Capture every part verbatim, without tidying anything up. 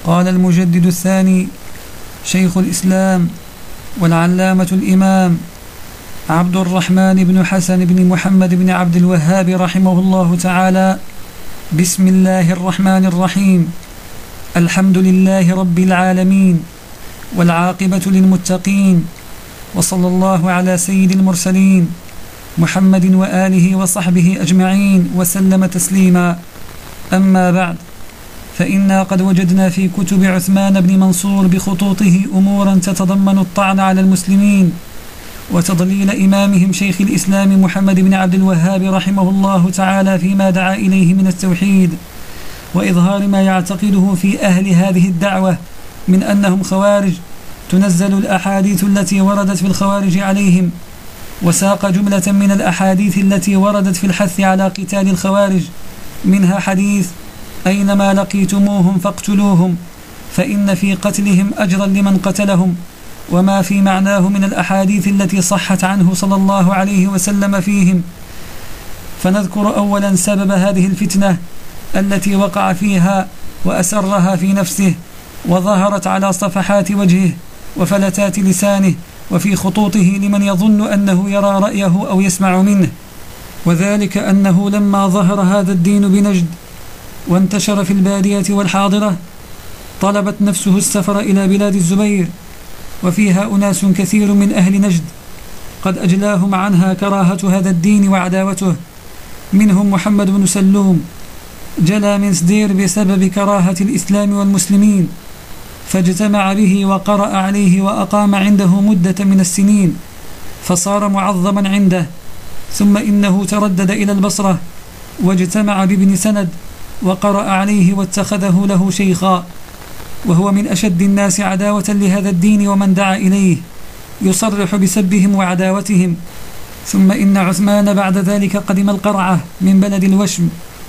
قال المجدد الثاني شيخ الإسلام والعلامة الإمام عبد الرحمن بن حسن بن محمد بن عبد الوهاب رحمه الله تعالى: بسم الله الرحمن الرحيم. الحمد لله رب العالمين، والعاقبة للمتقين، وصلى الله على سيد المرسلين محمد وآله وصحبه أجمعين وسلم تسليما. أما بعد، فإنا قد وجدنا في كتب عثمان بن منصور بخطوطه أمورا تتضمن الطعن على المسلمين وتضليل إمامهم شيخ الإسلام محمد بن عبد الوهاب رحمه الله تعالى فيما دعا إليه من التوحيد، وإظهار ما يعتقده في أهل هذه الدعوة من أنهم خوارج، تنزل الأحاديث التي وردت في الخوارج عليهم، وساق جملة من الأحاديث التي وردت في الحث على قتال الخوارج، منها حديث: أينما لقيتموهم فاقتلوهم فإن في قتلهم أجرا لمن قتلهم، وما في معناه من الأحاديث التي صحت عنه صلى الله عليه وسلم فيهم. فنذكر أولا سبب هذه الفتنة التي وقع فيها وأسرها في نفسه، وظهرت على صفحات وجهه وفلتات لسانه وفي خطوطه لمن يظن أنه يرى رأيه أو يسمع منه، وذلك أنه لما ظهر هذا الدين بنجد وانتشر في البادية والحاضرة، طلبت نفسه السفر إلى بلاد الزبير، وفيها أناس كثير من أهل نجد قد أجلاهم عنها كراهة هذا الدين وعداوته، منهم محمد بن سلوم جلى من سدير بسبب كراهة الإسلام والمسلمين، فاجتمع به وقرأ عليه وأقام عنده مدة من السنين، فصار معظما عنده. ثم إنه تردد إلى البصرة واجتمع بابن سند وقرأ عليه واتخذه له شيخا، وهو من أشد الناس عداوة لهذا الدين ومن دعا إليه، يصرح بسبهم وعداوتهم. ثم إن عثمان بعد ذلك قدم القرعة من بلد الوشم،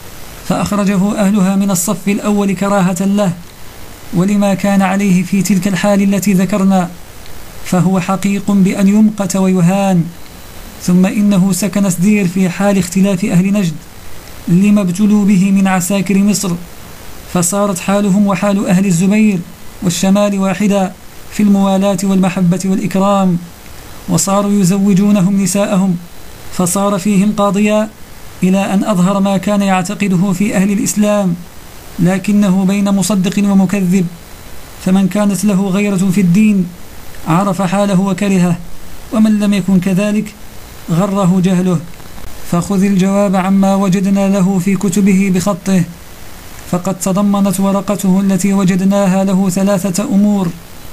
فأخرجه أهلها من الصف الأول كراهة له ولما كان عليه في تلك الحال التي ذكرنا، فهو حقيق بأن يمقت ويهان. ثم إنه سكن سدير في حال اختلاف أهل نجد لما ابتلوا به من عساكر مصر، فصارت حالهم وحال أهل الزبير والشمال واحدا في الموالاة والمحبة والإكرام، وصاروا يزوجونهم نساءهم، فصار فيهم قاضيا، إلى أن أظهر ما كان يعتقده في أهل الإسلام، لكنه بين مصدق ومكذب، فمن كانت له غيرة في الدين عرف حاله وكرهه، ومن لم يكن كذلك غره جهله. فخذ الجواب عما وجدنا له في كتبه بخطه، فقد تضمنت ورقته التي وجدناها له ثلاثة أمور: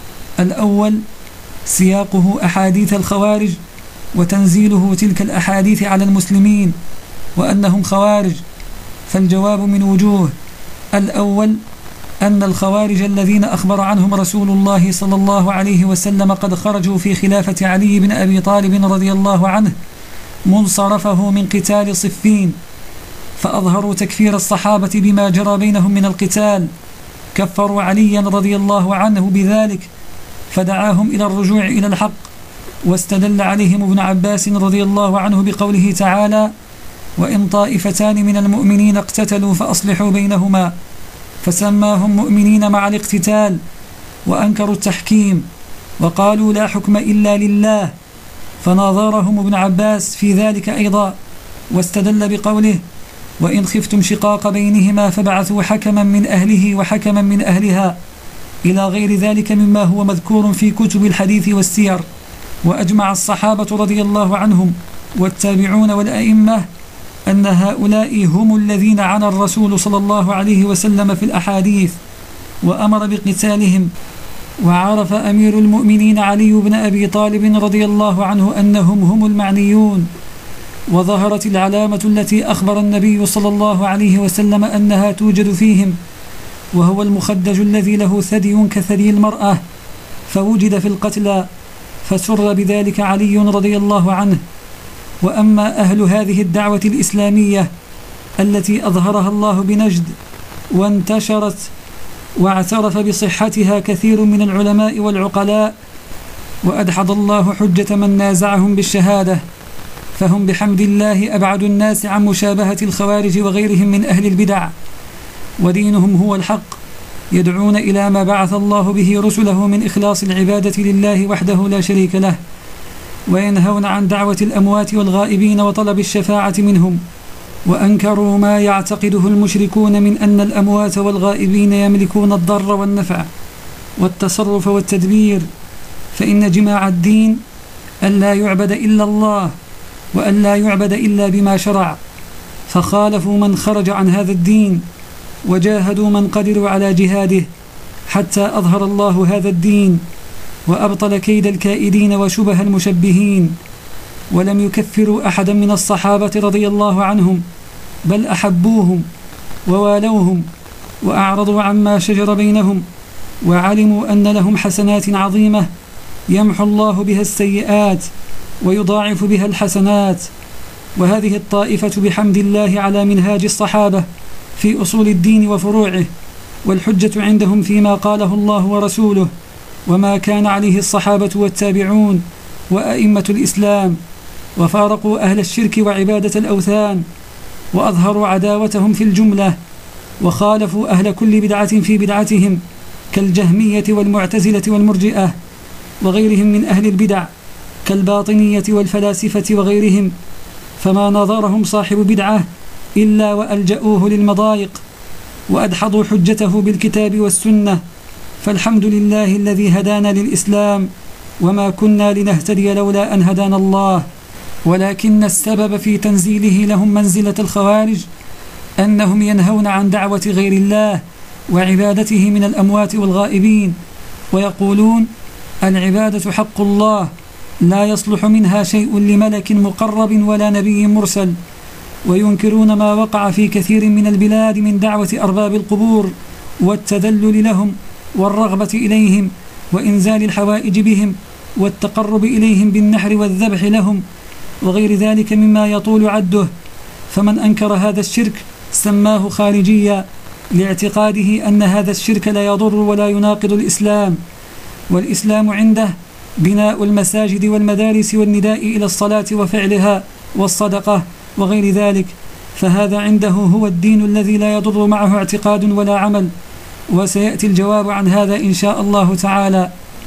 الأول سياقه أحاديث الخوارج وتنزيله تلك الأحاديث على المسلمين وأنهم خوارج. فالجواب من وجوه: الأول أن الخوارج الذين أخبر عنهم رسول الله صلى الله عليه وسلم قد خرجوا في خلافة علي بن أبي طالب رضي الله عنه منصرفه من قتال صفين، فأظهروا تكفير الصحابة بما جرى بينهم من القتال، كفروا عليا رضي الله عنه بذلك، فدعاهم إلى الرجوع إلى الحق، واستدل عليهم ابن عباس رضي الله عنه بقوله تعالى: وإن طائفتان من المؤمنين اقتتلوا فأصلحوا بينهما، فسماهم مؤمنين مع الاقتتال، وأنكروا التحكيم وقالوا لا حكم إلا لله، فناظرهم ابن عباس في ذلك أيضا، واستدل بقوله: وإن خفتم شقاق بينهما فبعثوا حكما من أهله وحكما من أهلها، إلى غير ذلك مما هو مذكور في كتب الحديث والسير. وأجمع الصحابة رضي الله عنهم والتابعون والأئمة أن هؤلاء هم الذين عنى الرسول صلى الله عليه وسلم في الأحاديث وأمر بقتالهم. وعرف أمير المؤمنين علي بن أبي طالب رضي الله عنه أنهم هم المعنيون، وظهرت العلامة التي أخبر النبي صلى الله عليه وسلم أنها توجد فيهم، وهو المخدج الذي له ثدي كثدي المرأة، فوجد في القتلى، فسر بذلك علي رضي الله عنه. وأما أهل هذه الدعوة الإسلامية التي أظهرها الله بنجد وانتشرت واعترف بصحتها كثير من العلماء والعقلاء، وأدحض الله حجة من نازعهم بالشهادة، فهم بحمد الله أبعد الناس عن مشابهة الخوارج وغيرهم من أهل البدع، ودينهم هو الحق، يدعون إلى ما بعث الله به رسله من إخلاص العبادة لله وحده لا شريك له، وينهون عن دعوة الأموات والغائبين وطلب الشفاعة منهم، وأنكروا ما يعتقده المشركون من أن الأموات والغائبين يملكون الضر والنفع والتصرف والتدبير، فإن جماع الدين أن لا يعبد إلا الله وأن لا يعبد إلا بما شرع، فخالفوا من خرج عن هذا الدين وجاهدوا من قدروا على جهاده حتى أظهر الله هذا الدين وأبطل كيد الكائدين وشبه المشبهين، ولم يكفروا أحدا من الصحابة رضي الله عنهم، بل أحبوهم ووالوهم وأعرضوا عما شجر بينهم، وعلموا أن لهم حسنات عظيمة يمحو الله بها السيئات ويضاعف بها الحسنات. وهذه الطائفة بحمد الله على منهاج الصحابة في أصول الدين وفروعه، والحجة عندهم فيما قاله الله ورسوله وما كان عليه الصحابة والتابعون وأئمة الإسلام، وفارقوا أهل الشرك وعبادة الأوثان، وأظهروا عداوتهم في الجملة، وخالفوا أهل كل بدعة في بدعتهم كالجهمية والمعتزلة والمرجئة وغيرهم من أهل البدع كالباطنية والفلاسفة وغيرهم، فما نظرهم صاحب بدعة إلا وألجأوه للمضايق وأدحضوا حجته بالكتاب والسنة، فالحمد لله الذي هدانا للإسلام وما كنا لنهتدي لولا أن هدانا الله. ولكن السبب في تنزيله لهم منزلة الخوارج أنهم ينهون عن دعوة غير الله وعبادته من الأموات والغائبين، ويقولون العبادة حق الله لا يصلح منها شيء لملك مقرب ولا نبي مرسل، وينكرون ما وقع في كثير من البلاد من دعوة أرباب القبور والتذلل لهم والرغبة إليهم وإنزال الحوائج بهم والتقرب إليهم بالنحر والذبح لهم وغير ذلك مما يطول عده. فمن أنكر هذا الشرك سماه خارجيا لاعتقاده أن هذا الشرك لا يضر ولا يناقض الإسلام، والإسلام عنده بناء المساجد والمدارس والنداء إلى الصلاة وفعلها والصدقة وغير ذلك، فهذا عنده هو الدين الذي لا يضر معه اعتقاد ولا عمل، وسيأتي الجواب عن هذا إن شاء الله تعالى.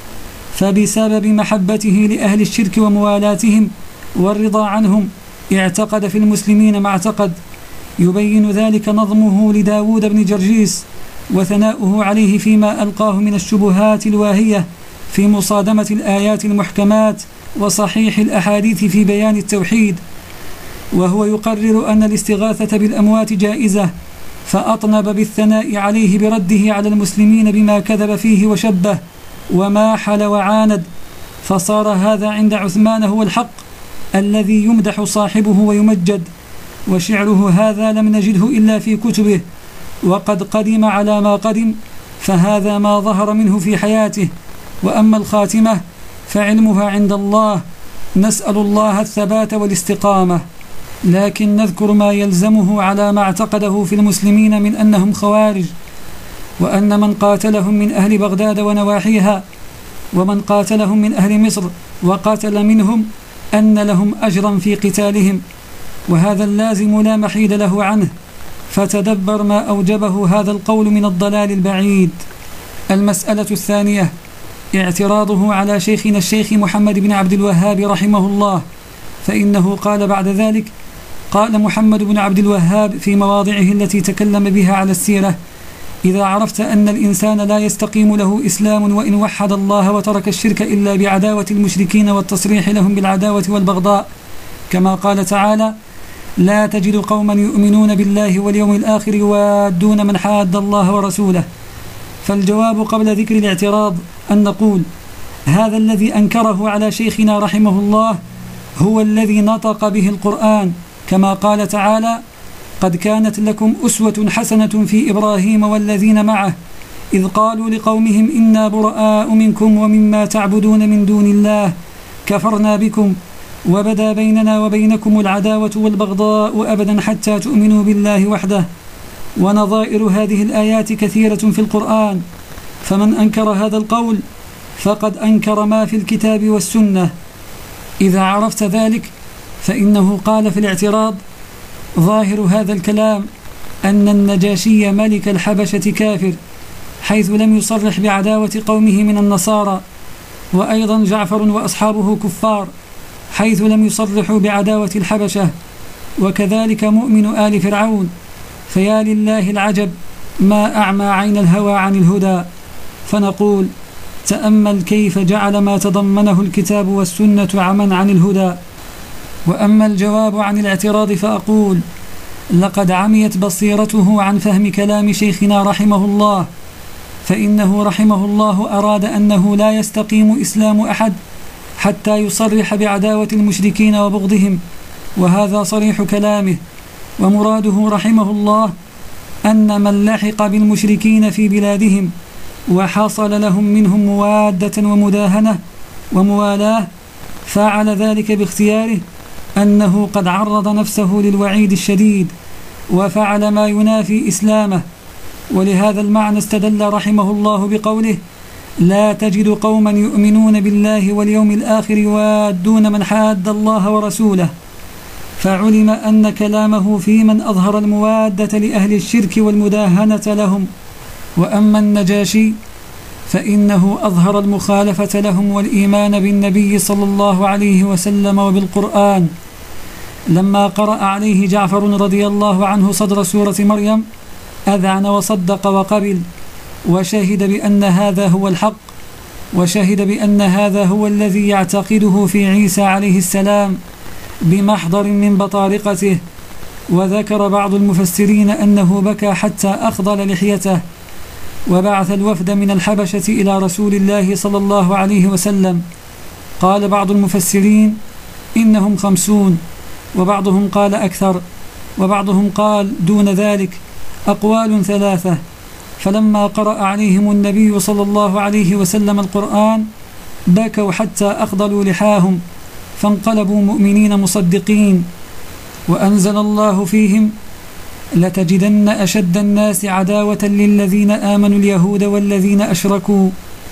فبسبب محبته لأهل الشرك وموالاتهم والرضا عنهم اعتقد في المسلمين ما اعتقد، يبين ذلك نظمه لداود بن جرجيس وثناؤه عليه فيما ألقاه من الشبهات الواهية في مصادمة الآيات المحكمات وصحيح الأحاديث في بيان التوحيد، وهو يقرر أن الاستغاثة بالأموات جائزة، فأطنب بالثناء عليه برده على المسلمين بما كذب فيه وشبه وماحل وعاند، فصار هذا عند عثمان هو الحق الذي يمدح صاحبه ويمجد، وشعره هذا لم نجده إلا في كتبه، وقد قدم على ما قدم، فهذا ما ظهر منه في حياته. وأما الخاتمة فعلمها عند الله، نسأل الله الثبات والاستقامة، لكن نذكر ما يلزمه على ما اعتقده في المسلمين من أنهم خوارج، وأن من قاتلهم من أهل بغداد ونواحيها ومن قاتلهم من أهل مصر وقاتل منهم أن لهم أجرا في قتالهم، وهذا اللازم لا محيد له عنه، فتدبر ما أوجبه هذا القول من الضلال البعيد. المسألة الثانية اعتراضه على شيخنا الشيخ محمد بن عبد الوهاب رحمه الله، فإنه قال بعد ذلك: قال محمد بن عبد الوهاب في مواضعه التي تكلم بها على السيرة: إذا عرفت أن الإنسان لا يستقيم له إسلام وإن وحد الله وترك الشرك إلا بعداوة المشركين والتصريح لهم بالعداوة والبغضاء، كما قال تعالى: لا تجد قوما يؤمنون بالله واليوم الآخر يوادون من حاد الله ورسوله. فالجواب قبل ذكر الاعتراض أن نقول: هذا الذي أنكره على شيخنا رحمه الله هو الذي نطق به القرآن، كما قال تعالى: قد كانت لكم أسوة حسنة في إبراهيم والذين معه إذ قالوا لقومهم إنا براء منكم ومما تعبدون من دون الله كفرنا بكم وبدا بيننا وبينكم العداوة والبغضاء أبدا حتى تؤمنوا بالله وحده. ونظائر هذه الآيات كثيرة في القرآن، فمن أنكر هذا القول فقد أنكر ما في الكتاب والسنة. إذا عرفت ذلك فإنه قال في الاعتراض: ظاهر هذا الكلام أن النجاشي ملك الحبشة كافر، حيث لم يصرح بعداوة قومه من النصارى، وأيضا جعفر وأصحابه كفار حيث لم يصرحوا بعداوة الحبشة، وكذلك مؤمن آل فرعون. فيا لله العجب ما أعمى عين الهوى عن الهدى. فنقول تأمل كيف جعل ما تضمنه الكتاب والسنة عمى عن الهدى. وأما الجواب عن الاعتراض فأقول لقد عميت بصيرته عن فهم كلام شيخنا رحمه الله، فإنه رحمه الله أراد أنه لا يستقيم إسلام أحد حتى يصرح بعداوة المشركين وبغضهم، وهذا صريح كلامه. ومراده رحمه الله أن من لحق بالمشركين في بلادهم وحصل لهم منهم موادة ومداهنة وموالاة فعل ذلك باختياره، أنه قد عرض نفسه للوعيد الشديد وفعل ما ينافي إسلامه. ولهذا المعنى استدل رحمه الله بقوله لا تجد قوما يؤمنون بالله واليوم الآخر يوادون من حاد الله ورسوله، فعلم أن كلامه في من أظهر الموادة لأهل الشرك والمداهنة لهم. وأما النجاشي فإنه أظهر المخالفة لهم والإيمان بالنبي صلى الله عليه وسلم وبالقرآن. لما قرأ عليه جعفر رضي الله عنه صدر سورة مريم أذعن وصدق وقبل، وشهد بأن هذا هو الحق، وشهد بأن هذا هو الذي يعتقده في عيسى عليه السلام بمحضر من بطارقته. وذكر بعض المفسرين أنه بكى حتى أخضل لحيته. وبعث الوفد من الحبشة إلى رسول الله صلى الله عليه وسلم. قال بعض المفسرين إنهم خمسون، وبعضهم قال أكثر، وبعضهم قال دون ذلك، أقوال ثلاثة. فلما قرأ عليهم النبي صلى الله عليه وسلم القرآن بكوا حتى أخضلوا لحاهم، فانقلبوا مؤمنين مصدقين. وأنزل الله فيهم لتجدن أشد الناس عداوة للذين آمنوا اليهود والذين أشركوا،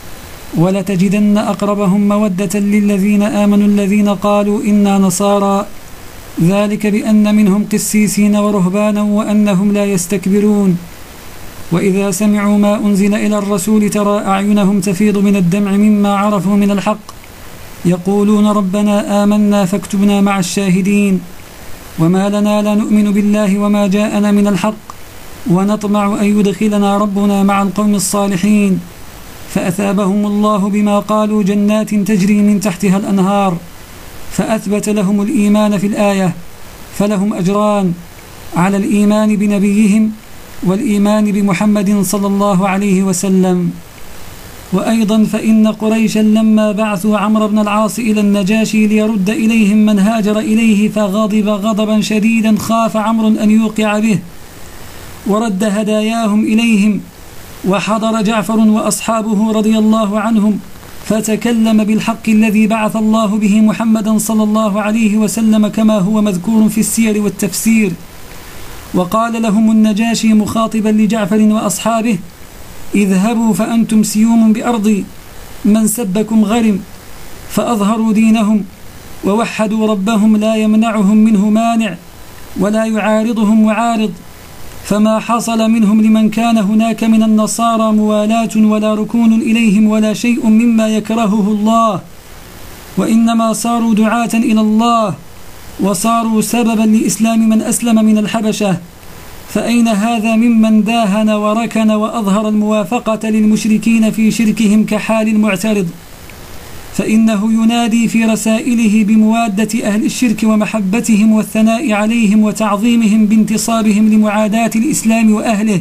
ولتجدن أقربهم مودة للذين آمنوا الذين قالوا إنا نصارى، ذلك بأن منهم قسيسين ورهبانا وأنهم لا يستكبرون. وإذا سمعوا ما أنزل إلى الرسول ترى أعينهم تفيض من الدمع مما عرفوا من الحق، يقولون ربنا آمنا فاكتبنا مع الشاهدين. وما لنا لا نؤمن بالله وما جاءنا من الحق ونطمع أن يدخلنا ربنا مع القوم الصالحين. فأثابهم الله بما قالوا جنات تجري من تحتها الأنهار، فأثبت لهم الإيمان في الآية، فلهم أجران على الإيمان بنبيهم والإيمان بمحمد صلى الله عليه وسلم. وأيضا فإن قريشا لما بعثوا عمرو بن العاص إلى النجاشي ليرد إليهم من هاجر إليه فغضب غضبا شديدا، خاف عمرو أن يوقع به ورد هداياهم إليهم. وحضر جعفر وأصحابه رضي الله عنهم فتكلم بالحق الذي بعث الله به محمدا صلى الله عليه وسلم كما هو مذكور في السير والتفسير. وقال لهم النجاشي مخاطبا لجعفر وأصحابه اذهبوا فأنتم سيوم بأرضي، من سبكم غرم. فأظهروا دينهم ووحدوا ربهم لا يمنعهم منه مانع ولا يعارضهم معارض، فما حصل منهم لمن كان هناك من النصارى موالاة ولا ركون إليهم ولا شيء مما يكرهه الله، وإنما صاروا دعاة إلى الله وصاروا سببا لإسلام من أسلم من الحبشة. فأين هذا ممن داهن وركن وأظهر الموافقة للمشركين في شركهم كحال المعترض؟ فإنه ينادي في رسائله بموادة أهل الشرك ومحبتهم والثناء عليهم وتعظيمهم بانتصابهم لمعاداة الإسلام وأهله.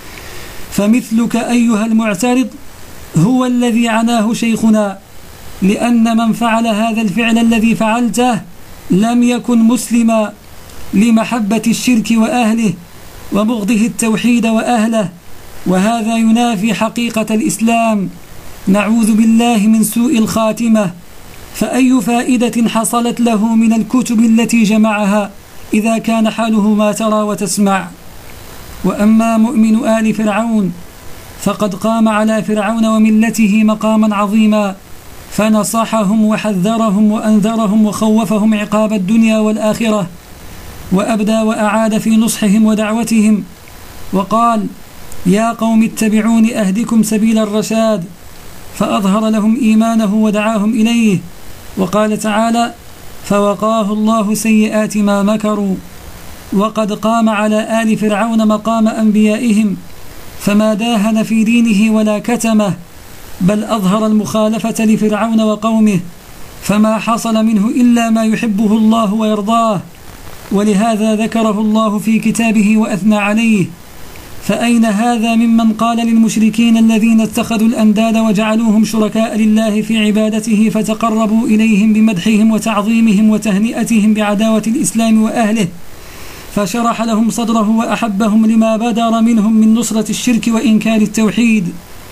فمثلك أيها المعترض هو الذي عناه شيخنا، لأن من فعل هذا الفعل الذي فعلته لم يكن مسلما لمحبة الشرك وأهله وبغضه التوحيد وأهله، وهذا ينافي حقيقة الإسلام. نعوذ بالله من سوء الخاتمة. فأي فائدة حصلت له من الكتب التي جمعها إذا كان حاله ما ترى وتسمع؟ وأما مؤمن آل فرعون فقد قام على فرعون وملته مقاما عظيما، فنصحهم وحذرهم وأنذرهم وخوفهم عقاب الدنيا والآخرة، وأبدى وأعاد في نصحهم ودعوتهم وقال يا قوم اتبعون أهدكم سبيل الرشاد، فأظهر لهم إيمانه ودعاهم إليه. وقال تعالى: فوقاه الله سيئات ما مكروا. وقد قام على آل فرعون مقام أنبيائهم، فما داهن في دينه ولا كتمه، بل أظهر المخالفة لفرعون وقومه، فما حصل منه إلا ما يحبه الله ويرضاه، ولهذا ذكره الله في كتابه وأثنى عليه. فأين هذا ممن قال للمشركين الذين اتخذوا الأنداد وجعلوهم شركاء لله في عبادته فتقربوا إليهم بمدحهم وتعظيمهم وتهنئتهم بعداوة الإسلام وأهله، فشرح لهم صدره وأحبهم لما بدر منهم من نصرة الشرك وإنكار التوحيد.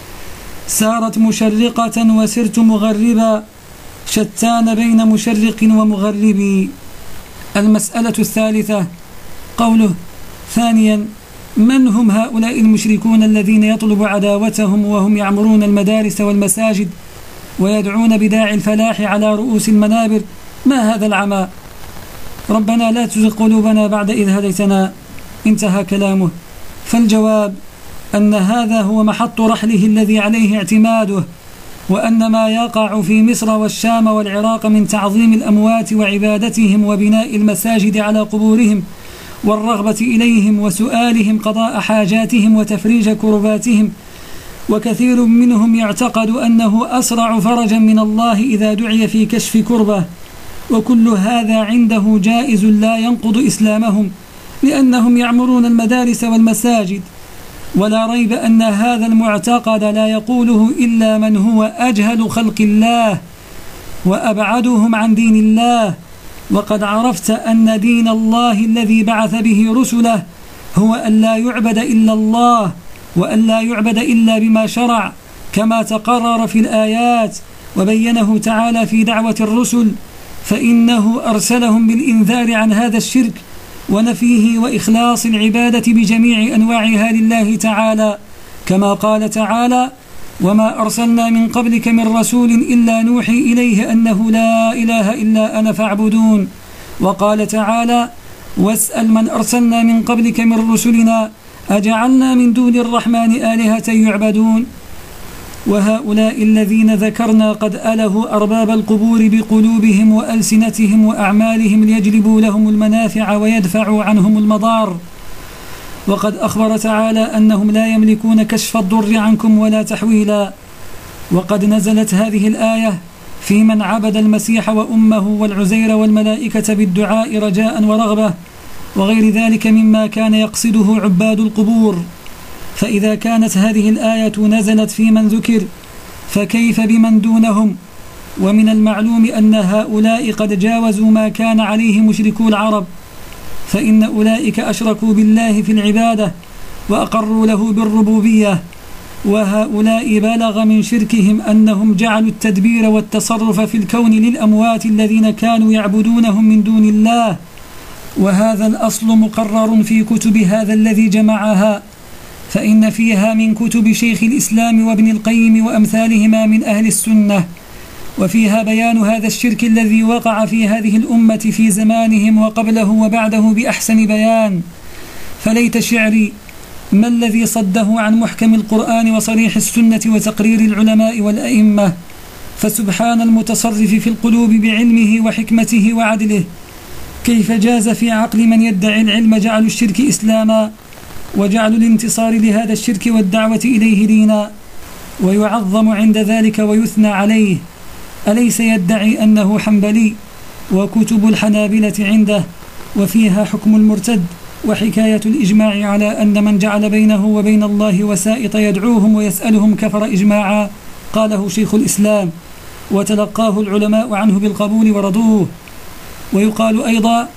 سارت مشرقة وسرت مغربا، شتان بين مشرق ومغرب. المسألة الثالثة، قوله: ثانيا، من هم هؤلاء المشركون الذين يطلب عداوتهم وهم يعمرون المدارس والمساجد ويدعون بداعي الفلاح على رؤوس المنابر؟ ما هذا العمى؟ ربنا لا تزغ قلوبنا بعد إذ هديتنا. انتهى كلامه. فالجواب أن هذا هو محط رحله الذي عليه اعتماده، وأن ما يقع في مصر والشام والعراق من تعظيم الأموات وعبادتهم وبناء المساجد على قبورهم والرغبة إليهم وسؤالهم قضاء حاجاتهم وتفريج كرباتهم، وكثير منهم يعتقد أنه أسرع فرجا من الله إذا دعي في كشف كربة، وكل هذا عنده جائز لا ينقض إسلامهم، لأنهم يعمرون المدارس والمساجد. ولا ريب أن هذا المعتقد لا يقوله إلا من هو أجهل خلق الله وأبعدهم عن دين الله. وقد عرفت أن دين الله الذي بعث به رسله هو أن لا يعبد إلا الله، وأن لا يعبد إلا بما شرع، كما تقرر في الآيات وبينه تعالى في دعوة الرسل، فإنه أرسلهم بالإنذار عن هذا الشرك ونفيه وإخلاص العبادة بجميع أنواعها لله تعالى، كما قال تعالى: وما أرسلنا من قبلك من رسول إلا نوحي إليه أنه لا إله إلا أنا فاعبدون. وقال تعالى: واسأل من أرسلنا من قبلك من رسلنا أجعلنا من دون الرحمن آلهة يعبدون. وهؤلاء الذين ذكرنا قد ألهوا أرباب القبور بقلوبهم وألسنتهم وأعمالهم ليجلبوا لهم المنافع ويدفعوا عنهم المضار. وقد أخبر تعالى أنهم لا يملكون كشف الضر عنكم ولا تحويلا. وقد نزلت هذه الآية في من عبد المسيح وأمه والعزير والملائكة بالدعاء رجاء ورغبة وغير ذلك مما كان يقصده عباد القبور. فإذا كانت هذه الآية نزلت في من ذكر، فكيف بمن دونهم؟ ومن المعلوم أن هؤلاء قد جاوزوا ما كان عليه مشركو العرب، فإن أولئك أشركوا بالله في العبادة وأقروا له بالربوبية. وهؤلاء بلغ من شركهم أنهم جعلوا التدبير والتصرف في الكون للأموات الذين كانوا يعبدونهم من دون الله، وهذا الأصل مقرر في كتب هذا الذي جمعها، فإن فيها من كتب شيخ الإسلام وابن القيم وأمثالهما من أهل السنة، وفيها بيان هذا الشرك الذي وقع في هذه الأمة في زمانهم وقبله وبعده بأحسن بيان. فليت شعري ما الذي صده عن محكم القرآن وصريح السنة وتقرير العلماء والأئمة، فسبحان المتصرف في القلوب بعلمه وحكمته وعدله، كيف جاز في عقل من يدعي العلم جعل الشرك إسلاما، وجعل الانتصار لهذا الشرك والدعوة إليه دينا، ويعظم عند ذلك ويثنى عليه. أليس يدعي أنه حنبلي وكتب الحنابلة عنده وفيها حكم المرتد وحكاية الإجماع على أن من جعل بينه وبين الله وسائط يدعوهم ويسألهم كفر إجماعا؟ قاله شيخ الإسلام وتلقاه العلماء عنه بالقبول ورضوه. ويقال أيضا: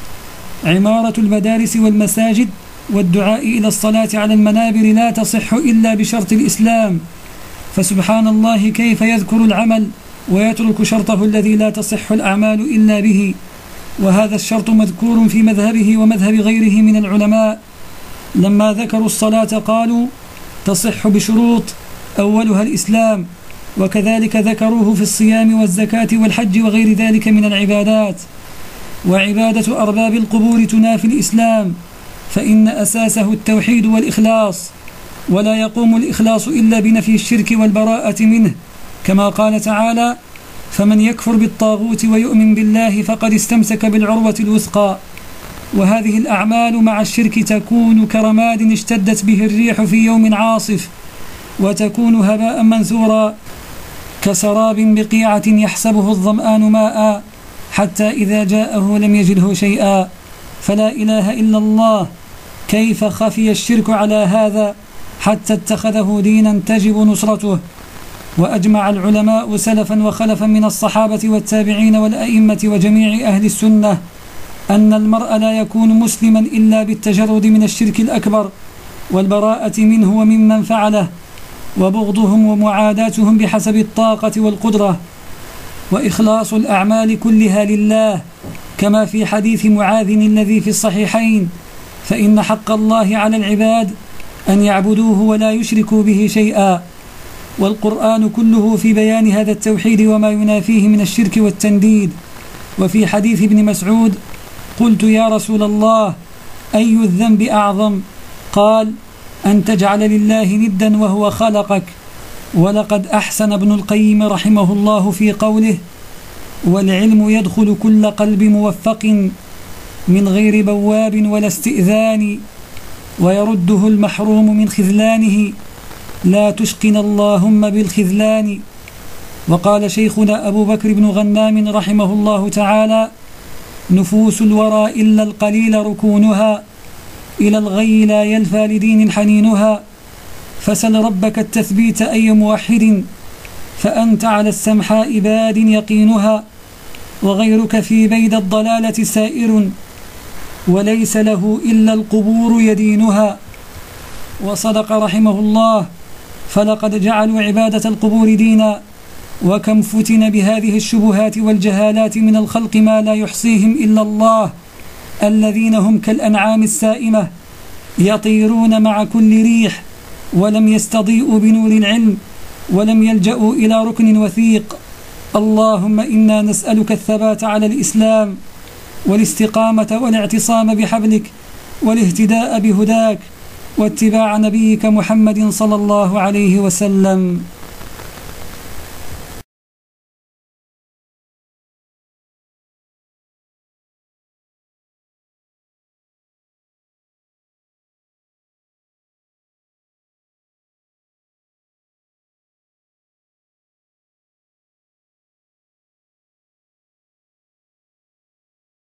عمارة المدارس والمساجد والدعاء إلى الصلاة على المنابر لا تصح إلا بشرط الإسلام. فسبحان الله كيف يذكر العمل ويترك شرطه الذي لا تصح الأعمال إلا به، وهذا الشرط مذكور في مذهبه ومذهب غيره من العلماء. لما ذكروا الصلاة قالوا تصح بشروط أولها الإسلام، وكذلك ذكروه في الصيام والزكاة والحج وغير ذلك من العبادات. وعبادة أرباب القبور تنافي الإسلام، فإن أساسه التوحيد والإخلاص، ولا يقوم الإخلاص إلا بنفي الشرك والبراءة منه، كما قال تعالى: فمن يكفر بالطاغوت ويؤمن بالله فقد استمسك بالعروة الوثقى. وهذه الأعمال مع الشرك تكون كرماد اشتدت به الريح في يوم عاصف، وتكون هباء منثورا كسراب بقيعة يحسبه الظمآن ماء حتى إذا جاءه لم يجده شيئا. فلا إله إلا الله، كيف خفي الشرك على هذا حتى اتخذه دينا تجب نصرته. وأجمع العلماء سلفا وخلفا من الصحابة والتابعين والأئمة وجميع أهل السنة أن المرء لا يكون مسلما إلا بالتجرد من الشرك الأكبر والبراءة منه وممن فعله، وبغضهم ومعاداتهم بحسب الطاقة والقدرة، وإخلاص الأعمال كلها لله، كما في حديث معاذ الذي في الصحيحين: فإن حق الله على العباد أن يعبدوه ولا يشركوا به شيئا. والقرآن كله في بيان هذا التوحيد وما ينافيه من الشرك والتنديد. وفي حديث ابن مسعود: قلت يا رسول الله أي الذنب أعظم؟ قال: أن تجعل لله ندا وهو خلقك. ولقد أحسن ابن القيم رحمه الله في قوله: والعلم يدخل كل قلب موفق من غير بواب ولا استئذان، ويرده المحروم من خذلانه، لا تشقنا اللهم بالخذلان. وقال شيخنا أبو بكر بن غنام رحمه الله تعالى: نفوس الورى إلا القليل ركونها، إلى الغي لا يلفى لدين حنينها، فسل ربك التثبيت أي موحد، فأنت على السمحاء باد يقينها، وغيرك في بيد الضلالة سائر، وليس له إلا القبور يدينها. وصدق رحمه الله، فلقد جعلوا عبادة القبور دينا، وكم فتن بهذه الشبهات والجهالات من الخلق ما لا يحصيهم إلا الله، الذين هم كالأنعام السائمة يطيرون مع كل ريح، ولم يستضيئوا بنور العلم، ولم يلجأوا إلى ركن وثيق. اللهم إنا نسألك الثبات على الإسلام، والاستقامة والاعتصام بحبلك، والاهتداء بهداك، واتباع نبيك محمد صلى الله عليه وسلم.